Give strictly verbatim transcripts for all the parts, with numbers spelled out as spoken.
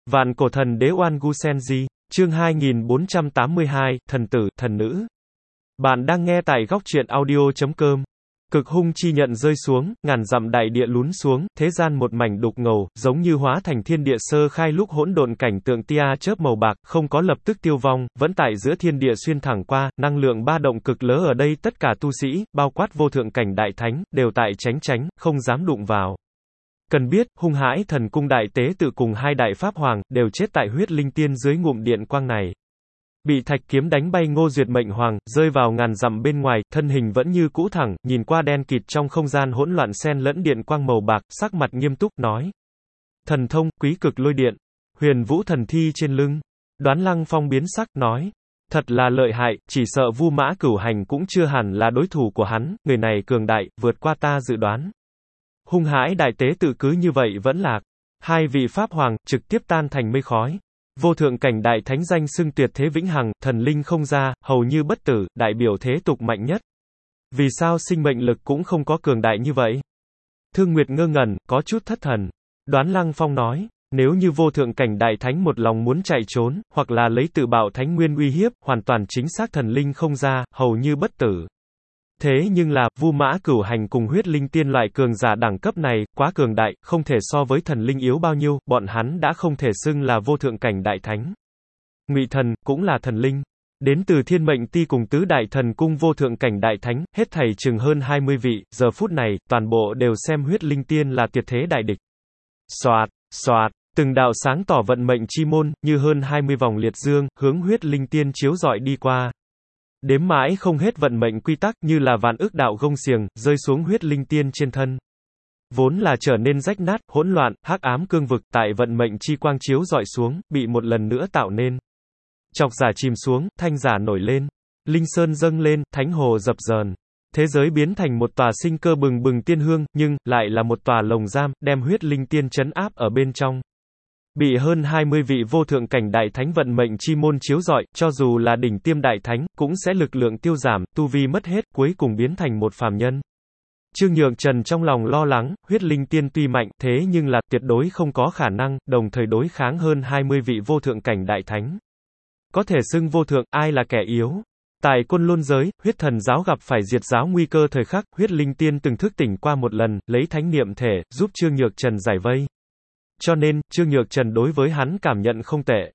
Vạn cổ thần đế Oan Gu Senji, chương hai nghìn bốn trăm tám mươi hai, thần tử, thần nữ. Bạn đang nghe tại góc truyện audio chấm com. Cực hung chi nhận rơi xuống, ngàn dặm đại địa lún xuống, thế gian một mảnh đục ngầu, giống như hóa thành thiên địa sơ khai lúc hỗn độn cảnh tượng tia chớp màu bạc, không có lập tức tiêu vong, vẫn tại giữa thiên địa xuyên thẳng qua, năng lượng ba động cực lớn ở đây tất cả tu sĩ, bao quát vô thượng cảnh đại thánh, đều tại tránh tránh, không dám đụng vào. Cần biết, hung hãi thần cung đại tế tự cùng hai đại pháp hoàng, đều chết tại huyết linh tiên dưới ngụm điện quang này. Bị thạch kiếm đánh bay Ngô Duyệt mệnh hoàng, rơi vào ngàn dặm bên ngoài, thân hình vẫn như cũ thẳng, nhìn qua đen kịt trong không gian hỗn loạn xen lẫn điện quang màu bạc, sắc mặt nghiêm túc, nói. Thần thông, quý cực lôi điện, huyền vũ thần thi trên lưng. Đoán Lăng Phong biến sắc, nói. Thật là lợi hại, chỉ sợ Vu Mã Cửu Hành cũng chưa hẳn là đối thủ của hắn, người này cường đại, vượt qua ta dự đoán. Hung hãi đại tế tự cứ như vậy vẫn lạc. Hai vị pháp hoàng, trực tiếp tan thành mây khói. Vô thượng cảnh đại thánh danh xưng tuyệt thế vĩnh hằng, thần linh không ra, hầu như bất tử, đại biểu thế tục mạnh nhất. Vì sao sinh mệnh lực cũng không có cường đại như vậy? Thương Nguyệt ngơ ngẩn, có chút thất thần. Đoán Lăng Phong nói, nếu như vô thượng cảnh đại thánh một lòng muốn chạy trốn, hoặc là lấy tự bạo thánh nguyên uy hiếp, hoàn toàn chính xác thần linh không ra, hầu như bất tử. Thế nhưng là, Vu Mã Cửu Hành cùng huyết linh tiên loại cường giả đẳng cấp này, quá cường đại, không thể so với thần linh yếu bao nhiêu, bọn hắn đã không thể xưng là vô thượng cảnh đại thánh. Ngụy thần, cũng là thần linh. Đến từ thiên mệnh ti cùng tứ đại thần cung vô thượng cảnh đại thánh, hết thảy chừng hơn hai mươi vị, giờ phút này, toàn bộ đều xem huyết linh tiên là tuyệt thế đại địch. Xoạt, xoạt, từng đạo sáng tỏ vận mệnh chi môn, như hơn hai mươi vòng liệt dương, hướng huyết linh tiên chiếu rọi đi qua. Đếm mãi không hết vận mệnh quy tắc như là vạn ức đạo gông xiềng, rơi xuống huyết linh tiên trên thân. Vốn là trở nên rách nát, hỗn loạn, hắc ám cương vực tại vận mệnh chi quang chiếu dọi xuống, bị một lần nữa tạo nên. Chọc giả chìm xuống, thanh giả nổi lên. Linh sơn dâng lên, thánh hồ dập dờn. Thế giới biến thành một tòa sinh cơ bừng bừng tiên hương, nhưng, lại là một tòa lồng giam, đem huyết linh tiên trấn áp ở bên trong. Bị hơn hai mươi vị vô thượng cảnh đại thánh vận mệnh chi môn chiếu rọi, cho dù là đỉnh tiêm đại thánh, cũng sẽ lực lượng tiêu giảm, tu vi mất hết, cuối cùng biến thành một phàm nhân. Trương Nhược Trần trong lòng lo lắng, huyết linh tiên tuy mạnh, thế nhưng là, tuyệt đối không có khả năng, đồng thời đối kháng hơn hai mươi vị vô thượng cảnh đại thánh. Có thể xưng vô thượng, ai là kẻ yếu? Tại Côn Lôn giới, huyết thần giáo gặp phải diệt giáo nguy cơ thời khắc, huyết linh tiên từng thức tỉnh qua một lần, lấy thánh niệm thể, giúp Trương Nhược Trần giải vây. Cho nên, Trương Nhược Trần đối với hắn cảm nhận không tệ.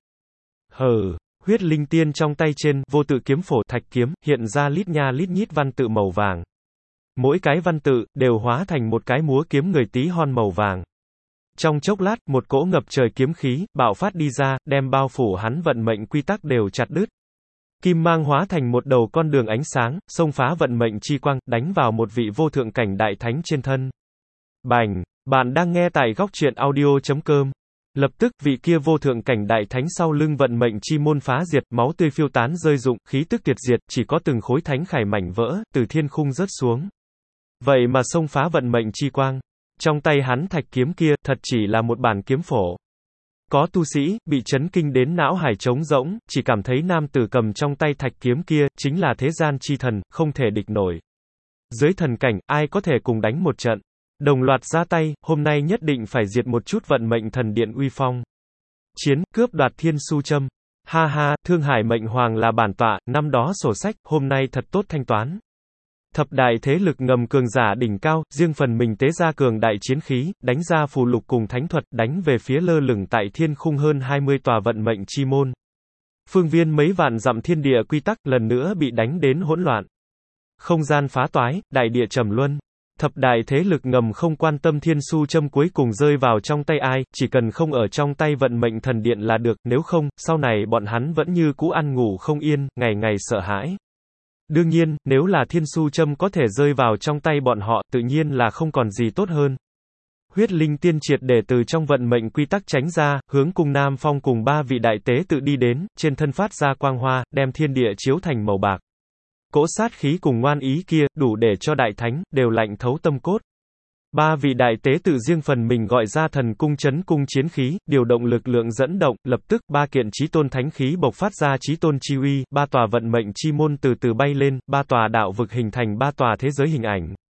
Hừ, huyết linh tiên trong tay trên, vô tự kiếm phổ thạch kiếm, hiện ra lít nha lít nhít văn tự màu vàng. Mỗi cái văn tự, đều hóa thành một cái múa kiếm người tí hon màu vàng. Trong chốc lát, một cỗ ngập trời kiếm khí, bạo phát đi ra, đem bao phủ hắn vận mệnh quy tắc đều chặt đứt. Kim mang hóa thành một đầu con đường ánh sáng, xông phá vận mệnh chi quang, đánh vào một vị vô thượng cảnh đại thánh trên thân. Bành! Bạn đang nghe tại góc truyện audio chấm com. Lập tức, vị kia vô thượng cảnh đại thánh sau lưng vận mệnh chi môn phá diệt, máu tươi phiêu tán rơi rụng, khí tức tuyệt diệt, chỉ có từng khối thánh khải mảnh vỡ, từ thiên khung rớt xuống. Vậy mà xông phá vận mệnh chi quang. Trong tay hắn thạch kiếm kia, thật chỉ là một bản kiếm phổ. Có tu sĩ, bị chấn kinh đến não hải trống rỗng, chỉ cảm thấy nam tử cầm trong tay thạch kiếm kia, chính là thế gian chi thần, không thể địch nổi. Dưới thần cảnh, ai có thể cùng đánh một trận. Đồng loạt ra tay, hôm nay nhất định phải diệt một chút vận mệnh thần điện uy phong. Chiến, cướp đoạt thiên su châm. Ha ha, Thương Hải mệnh hoàng là bản tọa, năm đó sổ sách, hôm nay thật tốt thanh toán. Thập đại thế lực ngầm cường giả đỉnh cao, riêng phần mình tế ra cường đại chiến khí, đánh ra phù lục cùng thánh thuật, đánh về phía lơ lửng tại thiên khung hơn hai mươi tòa vận mệnh chi môn. Phương viên mấy vạn dặm thiên địa quy tắc, lần nữa bị đánh đến hỗn loạn. Không gian phá toái, đại địa trầm luân. Thập đại thế lực ngầm không quan tâm thiên su châm cuối cùng rơi vào trong tay ai, chỉ cần không ở trong tay vận mệnh thần điện là được, nếu không, sau này bọn hắn vẫn như cũ ăn ngủ không yên, ngày ngày sợ hãi. Đương nhiên, nếu là thiên su châm có thể rơi vào trong tay bọn họ, tự nhiên là không còn gì tốt hơn. Huyết linh tiên triệt để từ trong vận mệnh quy tắc tránh ra, hướng cung Nam Phong cùng ba vị đại tế tự đi đến, trên thân phát ra quang hoa, đem thiên địa chiếu thành màu bạc. Cỗ sát khí cùng ngoan ý kia, đủ để cho đại thánh, đều lạnh thấu tâm cốt. Ba vị đại tế tự riêng phần mình gọi ra thần cung chấn cung chiến khí, điều động lực lượng dẫn động, lập tức, ba kiện chí tôn thánh khí bộc phát ra chí tôn chi uy, ba tòa vận mệnh chi môn từ từ bay lên, ba tòa đạo vực hình thành ba tòa thế giới hình ảnh.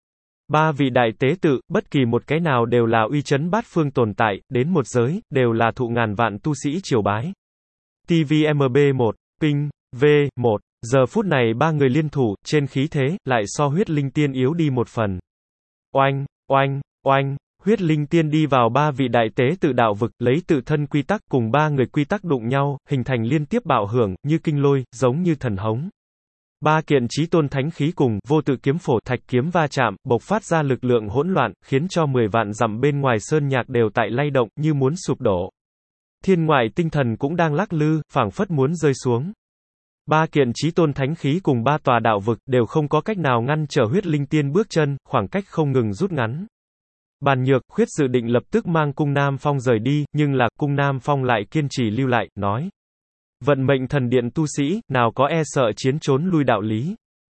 Ba vị đại tế tự, bất kỳ một cái nào đều là uy chấn bát phương tồn tại, đến một giới, đều là thụ ngàn vạn tu sĩ triều bái. tê vê em bê một, Ping, V, một. Giờ phút này ba người liên thủ, trên khí thế, lại so huyết linh tiên yếu đi một phần. Oanh, oanh, oanh, huyết linh tiên đi vào ba vị đại tế tự đạo vực, lấy tự thân quy tắc cùng ba người quy tắc đụng nhau, hình thành liên tiếp bạo hưởng, như kinh lôi, giống như thần hống. Ba kiện chí tôn thánh khí cùng vô tự kiếm phổ thạch kiếm va chạm, bộc phát ra lực lượng hỗn loạn, khiến cho mười vạn dặm bên ngoài sơn nhạc đều tại lay động, như muốn sụp đổ. Thiên ngoại tinh thần cũng đang lắc lư, phảng phất muốn rơi xuống. Ba kiện chí tôn thánh khí cùng ba tòa đạo vực đều không có cách nào ngăn trở huyết linh tiên bước chân, khoảng cách không ngừng rút ngắn. Bàn Nhược, Khuyết dự định lập tức mang Cung Nam Phong rời đi, nhưng là Cung Nam Phong lại kiên trì lưu lại, nói: vận mệnh thần điện tu sĩ, nào có e sợ chiến trốn lui đạo lý.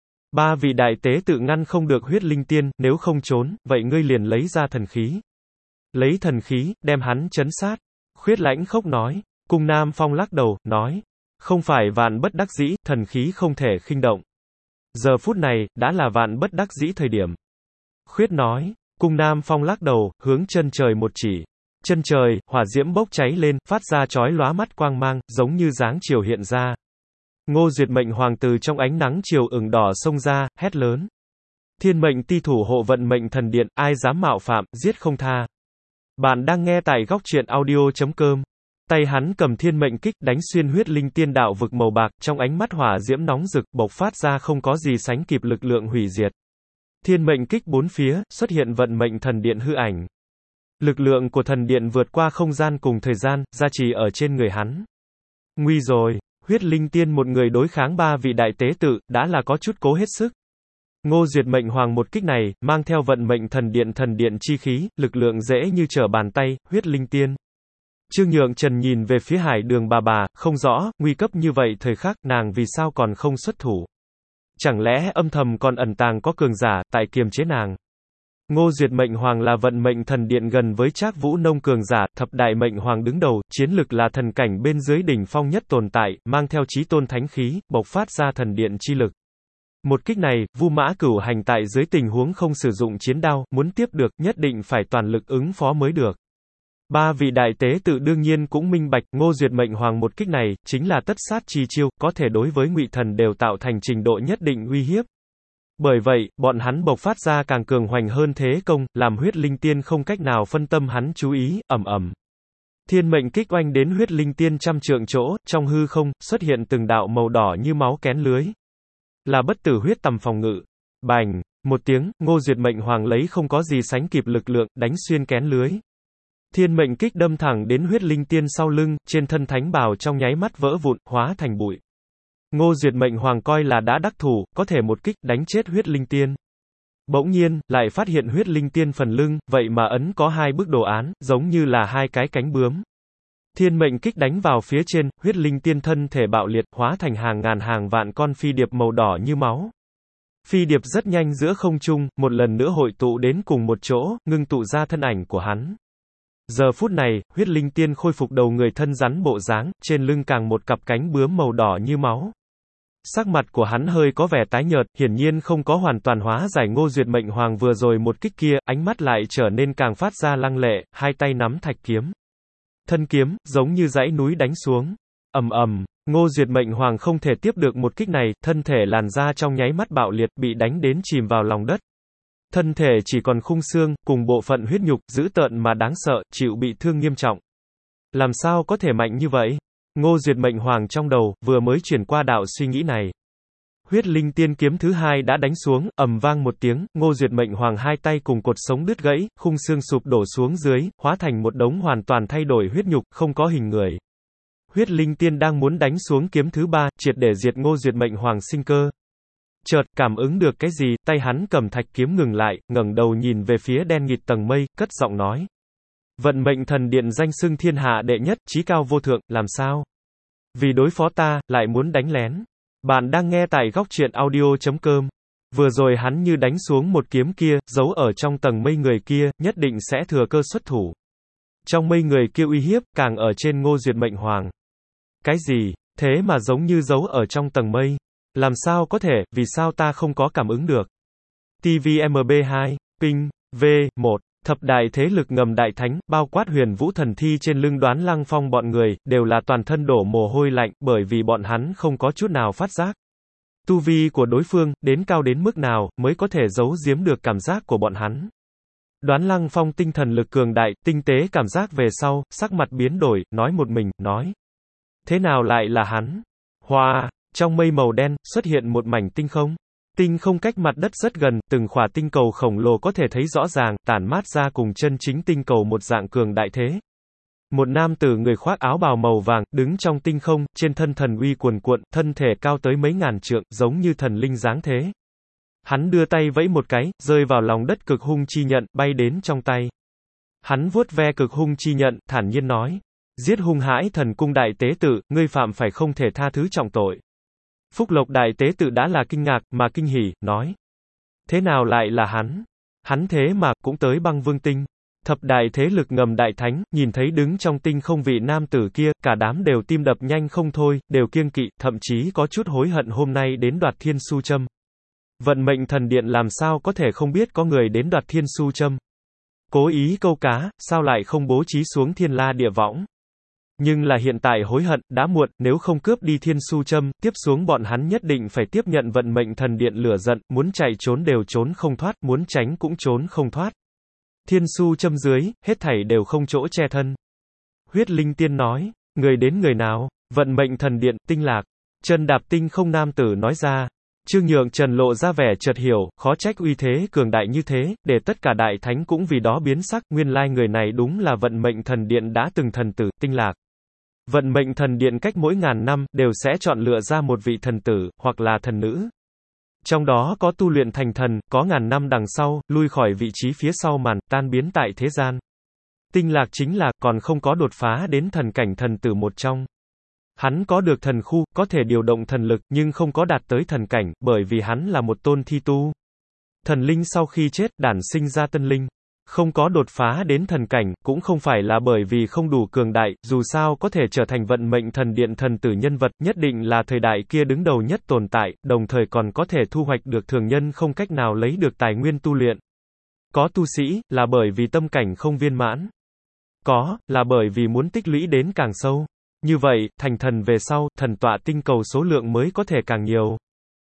Ba vị đại tế tự ngăn không được huyết linh tiên, nếu không trốn, vậy ngươi liền lấy ra thần khí. Lấy thần khí, đem hắn chấn sát. Khuyết lãnh khốc nói. Cung Nam Phong lắc đầu, nói: không phải vạn bất đắc dĩ, thần khí không thể khinh động. Giờ phút này, đã là vạn bất đắc dĩ thời điểm. Khuyết nói. Cung Nam Phong lắc đầu, hướng chân trời một chỉ. Chân trời, hỏa diễm bốc cháy lên, phát ra chói lóa mắt quang mang, giống như dáng chiều hiện ra. Ngô Duyệt mệnh hoàng từ trong ánh nắng chiều ửng đỏ xông ra, hét lớn: thiên mệnh ti thủ hộ vận mệnh thần điện, ai dám mạo phạm, giết không tha. Bạn đang nghe tại góc truyện audio chấm com. Tay hắn cầm thiên mệnh kích, đánh xuyên huyết linh tiên đạo vực màu bạc, trong ánh mắt hỏa diễm nóng rực, bộc phát ra không có gì sánh kịp lực lượng hủy diệt. Thiên mệnh kích bốn phía, xuất hiện vận mệnh thần điện hư ảnh. Lực lượng của thần điện vượt qua không gian cùng thời gian, gia trì ở trên người hắn. Nguy rồi, huyết linh tiên một người đối kháng ba vị đại tế tự, đã là có chút cố hết sức. Ngô Duyệt mệnh hoàng một kích này, mang theo vận mệnh thần điện thần điện chi khí, lực lượng dễ như trở bàn tay, huyết linh tiên. Trương Nhượng Trần nhìn về phía Hải Đường bà bà, không rõ, nguy cấp như vậy thời khắc, nàng vì sao còn không xuất thủ. Chẳng lẽ âm thầm còn ẩn tàng có cường giả, tại kiềm chế nàng. Ngô Duyệt mệnh hoàng là vận mệnh thần điện gần với Trác Vũ Nông cường giả, thập đại mệnh hoàng đứng đầu, chiến lực là thần cảnh bên dưới đỉnh phong nhất tồn tại, mang theo chí tôn thánh khí, bộc phát ra thần điện chi lực. Một kích này, Vu Mã Cửu hành tại dưới tình huống không sử dụng chiến đao, muốn tiếp được, nhất định phải toàn lực ứng phó mới được. Ba vị đại tế tự đương nhiên cũng minh bạch, Ngô Duyệt mệnh hoàng một kích này, chính là tất sát chi chiêu, có thể đối với Ngụy Thần đều tạo thành trình độ nhất định uy hiếp. Bởi vậy, bọn hắn bộc phát ra càng cường hoành hơn thế công, làm huyết linh tiên không cách nào phân tâm hắn chú ý, ầm ầm. Thiên mệnh kích oanh đến huyết linh tiên trăm trượng chỗ, trong hư không, xuất hiện từng đạo màu đỏ như máu kén lưới. Là bất tử huyết tầm phòng ngự. Bành, một tiếng, Ngô Duyệt mệnh hoàng lấy không có gì sánh kịp lực lượng, đánh xuyên kén lưới. Thiên mệnh kích đâm thẳng đến huyết linh tiên sau lưng, trên thân thánh bào trong nháy mắt vỡ vụn, hóa thành bụi. Ngô Duyệt mệnh hoàng coi là đã đắc thủ, có thể một kích đánh chết huyết linh tiên. Bỗng nhiên, lại phát hiện huyết linh tiên phần lưng, vậy mà ấn có hai bức đồ án, giống như là hai cái cánh bướm. Thiên mệnh kích đánh vào phía trên, huyết linh tiên thân thể bạo liệt, hóa thành hàng ngàn hàng vạn con phi điệp màu đỏ như máu. Phi điệp rất nhanh giữa không trung, một lần nữa hội tụ đến cùng một chỗ, ngưng tụ ra thân ảnh của hắn. Giờ phút này, huyết linh tiên khôi phục đầu người thân rắn bộ dáng, trên lưng càng một cặp cánh bướm màu đỏ như máu. Sắc mặt của hắn hơi có vẻ tái nhợt, hiển nhiên không có hoàn toàn hóa giải Ngô Duyệt mệnh hoàng vừa rồi một kích kia, ánh mắt lại trở nên càng phát ra lăng lệ, hai tay nắm thạch kiếm. Thân kiếm, giống như dãy núi đánh xuống. Ầm ầm, Ngô Duyệt mệnh hoàng không thể tiếp được một kích này, thân thể làn da trong nháy mắt bạo liệt, bị đánh đến chìm vào lòng đất. Thân thể chỉ còn khung xương, cùng bộ phận huyết nhục, dữ tợn mà đáng sợ, chịu bị thương nghiêm trọng. Làm sao có thể mạnh như vậy? Ngô Duyệt mệnh hoàng trong đầu, vừa mới chuyển qua đạo suy nghĩ này. Huyết linh tiên kiếm thứ hai đã đánh xuống, ầm vang một tiếng, Ngô Duyệt mệnh hoàng hai tay cùng cột sống đứt gãy, khung xương sụp đổ xuống dưới, hóa thành một đống hoàn toàn thay đổi huyết nhục, không có hình người. Huyết linh tiên đang muốn đánh xuống kiếm thứ ba, triệt để diệt Ngô Duyệt mệnh hoàng sinh cơ. Chợt, cảm ứng được cái gì, tay hắn cầm thạch kiếm ngừng lại, ngẩng đầu nhìn về phía đen nghịt tầng mây, cất giọng nói. Vận mệnh thần điện danh xưng thiên hạ đệ nhất, chí cao vô thượng, làm sao? Vì đối phó ta, lại muốn đánh lén. Bạn đang nghe tại góc truyện audio chấm com. Vừa rồi hắn như đánh xuống một kiếm kia, giấu ở trong tầng mây người kia, nhất định sẽ thừa cơ xuất thủ. Trong mây người kia uy hiếp, càng ở trên Ngô Duyệt mệnh hoàng. Cái gì, thế mà giống như giấu ở trong tầng mây? Làm sao có thể, vì sao ta không có cảm ứng được? tê vê em bê hai, Ping, V, một. Thập đại thế lực ngầm đại thánh, bao quát huyền vũ thần thi trên lưng Đoán Lăng Phong bọn người, đều là toàn thân đổ mồ hôi lạnh, bởi vì bọn hắn không có chút nào phát giác. Tu vi của đối phương, đến cao đến mức nào, mới có thể giấu giếm được cảm giác của bọn hắn. Đoán Lăng Phong tinh thần lực cường đại, tinh tế cảm giác về sau, sắc mặt biến đổi, nói một mình, nói. Thế nào lại là hắn? Hoa, trong mây màu đen, xuất hiện một mảnh tinh không. Tinh không cách mặt đất rất gần, từng khỏa tinh cầu khổng lồ có thể thấy rõ ràng, tản mát ra cùng chân chính tinh cầu một dạng cường đại thế. Một nam tử người khoác áo bào màu vàng, đứng trong tinh không, trên thân thần uy cuồn cuộn, thân thể cao tới mấy ngàn trượng, giống như thần linh dáng thế. Hắn đưa tay vẫy một cái, rơi vào lòng đất cực hung chi nhận, bay đến trong tay. Hắn vuốt ve cực hung chi nhận, thản nhiên nói. Giết hung hãi thần cung đại tế tự, ngươi phạm phải không thể tha thứ trọng tội. Phúc Lộc đại tế tự đã là kinh ngạc, mà kinh hỉ, nói. Thế nào lại là hắn? Hắn thế mà, cũng tới băng vương tinh. Thập đại thế lực ngầm đại thánh, nhìn thấy đứng trong tinh không vị nam tử kia, cả đám đều tim đập nhanh không thôi, đều kiêng kỵ, thậm chí có chút hối hận hôm nay đến đoạt thiên su châm. Vận mệnh thần điện làm sao có thể không biết có người đến đoạt thiên su châm. Cố ý câu cá, sao lại không bố trí xuống thiên la địa võng. Nhưng là hiện tại hối hận, đã muộn, nếu không cướp đi thiên su châm, tiếp xuống bọn hắn nhất định phải tiếp nhận vận mệnh thần điện lửa giận, muốn chạy trốn đều trốn không thoát, muốn tránh cũng trốn không thoát. Thiên su châm dưới, hết thảy đều không chỗ che thân. Huyết Linh Tiên nói, người đến người nào, vận mệnh thần điện, Tinh Lạc. Trần đạp tinh không nam tử nói ra. Trương Nhượng Trần lộ ra vẻ chợt hiểu, khó trách uy thế cường đại như thế, để tất cả đại thánh cũng vì đó biến sắc, nguyên lai người này đúng là vận mệnh thần điện đã từng thần tử, Tinh Lạc. Vận mệnh thần điện cách mỗi ngàn năm, đều sẽ chọn lựa ra một vị thần tử, hoặc là thần nữ. Trong đó có tu luyện thành thần, có ngàn năm đằng sau, lui khỏi vị trí phía sau màn, tan biến tại thế gian. Tinh Lạc chính là, còn không có đột phá đến thần cảnh thần tử một trong. Hắn có được thần khu, có thể điều động thần lực, nhưng không có đạt tới thần cảnh, bởi vì hắn là một tôn thi tu. Thần linh sau khi chết, đản sinh ra tân linh. Không có đột phá đến thần cảnh, cũng không phải là bởi vì không đủ cường đại, dù sao có thể trở thành vận mệnh thần điện thần tử nhân vật, nhất định là thời đại kia đứng đầu nhất tồn tại, đồng thời còn có thể thu hoạch được thường nhân không cách nào lấy được tài nguyên tu luyện. Có tu sĩ, là bởi vì tâm cảnh không viên mãn. Có, là bởi vì muốn tích lũy đến càng sâu. Như vậy, thành thần về sau, thần tọa tinh cầu số lượng mới có thể càng nhiều.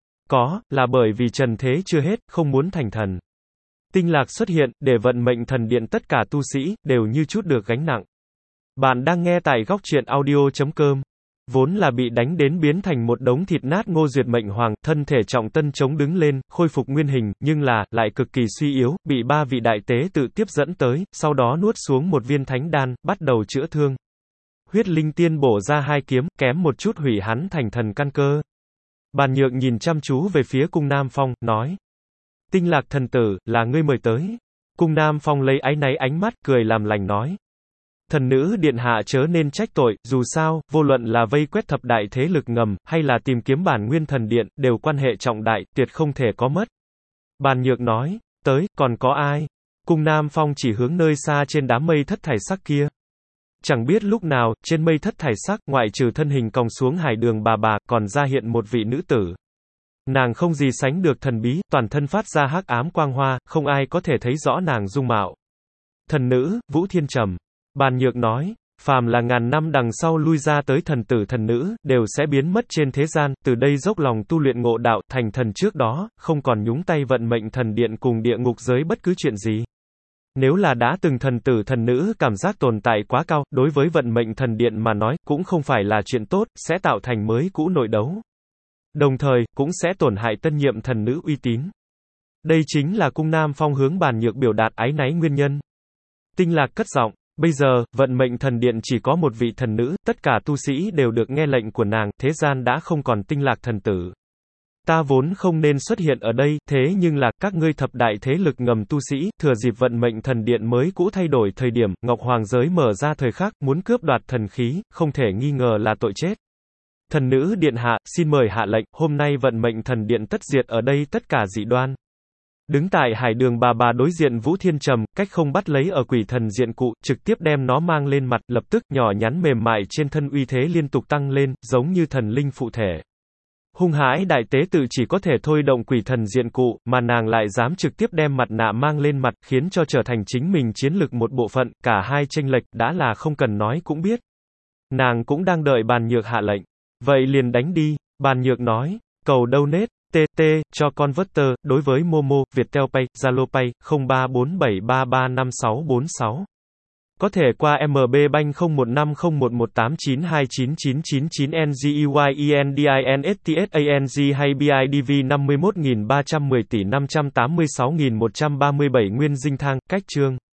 Có, là bởi vì trần thế chưa hết, không muốn thành thần. Tinh Lạc xuất hiện, để vận mệnh thần điện tất cả tu sĩ, đều như chút được gánh nặng. Bạn đang nghe tại góc truyện audio chấm com. Vốn là bị đánh đến biến thành một đống thịt nát Ngô Duyệt Mệnh Hoàng, thân thể trọng tân chống đứng lên, khôi phục nguyên hình, nhưng là, lại cực kỳ suy yếu, bị ba vị đại tế tự tiếp dẫn tới, sau đó nuốt xuống một viên thánh đan, bắt đầu chữa thương. Huyết Linh Tiên bổ ra hai kiếm, kém một chút hủy hắn thành thần căn cơ. Bàn Nhược nhìn chăm chú về phía Cung Nam Phong, nói. Tinh Lạc thần tử, là ngươi mời tới. Cung Nam Phong lấy áy náy ánh mắt, cười làm lành nói. Thần nữ điện hạ chớ nên trách tội, dù sao, vô luận là vây quét thập đại thế lực ngầm, hay là tìm kiếm bản nguyên thần điện, đều quan hệ trọng đại, tuyệt không thể có mất. Bàn Nhược nói, tới, còn có ai? Cung Nam Phong chỉ hướng nơi xa trên đám mây thất thải sắc kia. Chẳng biết lúc nào, trên mây thất thải sắc, ngoại trừ thân hình còng xuống hải đường bà bà, còn ra hiện một vị nữ tử. Nàng không gì sánh được thần bí, toàn thân phát ra hắc ám quang hoa, không ai có thể thấy rõ nàng dung mạo. Thần nữ, Vũ Thiên Trầm. Bàn Nhược nói, phàm là ngàn năm đằng sau lui ra tới thần tử thần nữ, đều sẽ biến mất trên thế gian, từ đây dốc lòng tu luyện ngộ đạo, thành thần trước đó, không còn nhúng tay vận mệnh thần điện cùng địa ngục giới bất cứ chuyện gì. Nếu là đã từng thần tử thần nữ cảm giác tồn tại quá cao, đối với vận mệnh thần điện mà nói, cũng không phải là chuyện tốt, sẽ tạo thành mới cũ nội đấu. Đồng thời, cũng sẽ tổn hại tân nhiệm thần nữ uy tín. Đây chính là Cung Nam Phong hướng Bàn Nhược biểu đạt áy náy nguyên nhân. Tinh Lạc cất giọng, bây giờ, vận mệnh thần điện chỉ có một vị thần nữ, tất cả tu sĩ đều được nghe lệnh của nàng, thế gian đã không còn Tinh Lạc thần tử. Ta vốn không nên xuất hiện ở đây, thế nhưng là, các ngươi thập đại thế lực ngầm tu sĩ, thừa dịp vận mệnh thần điện mới cũ thay đổi thời điểm, Ngọc Hoàng giới mở ra thời khắc, muốn cướp đoạt thần khí, không thể nghi ngờ là tội chết. Thần nữ điện hạ, xin mời hạ lệnh, hôm nay vận mệnh thần điện tất diệt ở đây tất cả dị đoan. Đứng tại hải đường bà bà đối diện Vũ Thiên Trầm, cách không bắt lấy ở quỷ thần diện cụ, trực tiếp đem nó mang lên mặt, lập tức nhỏ nhắn mềm mại trên thân uy thế liên tục tăng lên, giống như thần linh phụ thể. Hung hãi đại tế tự chỉ có thể thôi động quỷ thần diện cụ, mà nàng lại dám trực tiếp đem mặt nạ mang lên mặt, khiến cho trở thành chính mình chiến lực một bộ phận, cả hai chênh lệch, đã là không cần nói cũng biết. Nàng cũng đang đợi Bàn Nhược hạ lệnh. Vậy liền đánh đi, Bàn Nhược nói, cầu donate, tê tê, cho converter, đối với Momo, Viettel Pay, Zalo Pay, không ba bốn bảy ba ba năm sáu bốn sáu. Có thể qua em bê Bank không một năm không một một tám chín hai chín chín chín chín N G E Y E N D I N S T S A N G hay B I D V năm mươi mốt nghìn ba trăm mười tỷ năm trăm tám mươi sáu nghìn một trăm ba mươi bảy Nguyên Dinh Thang, cách chương.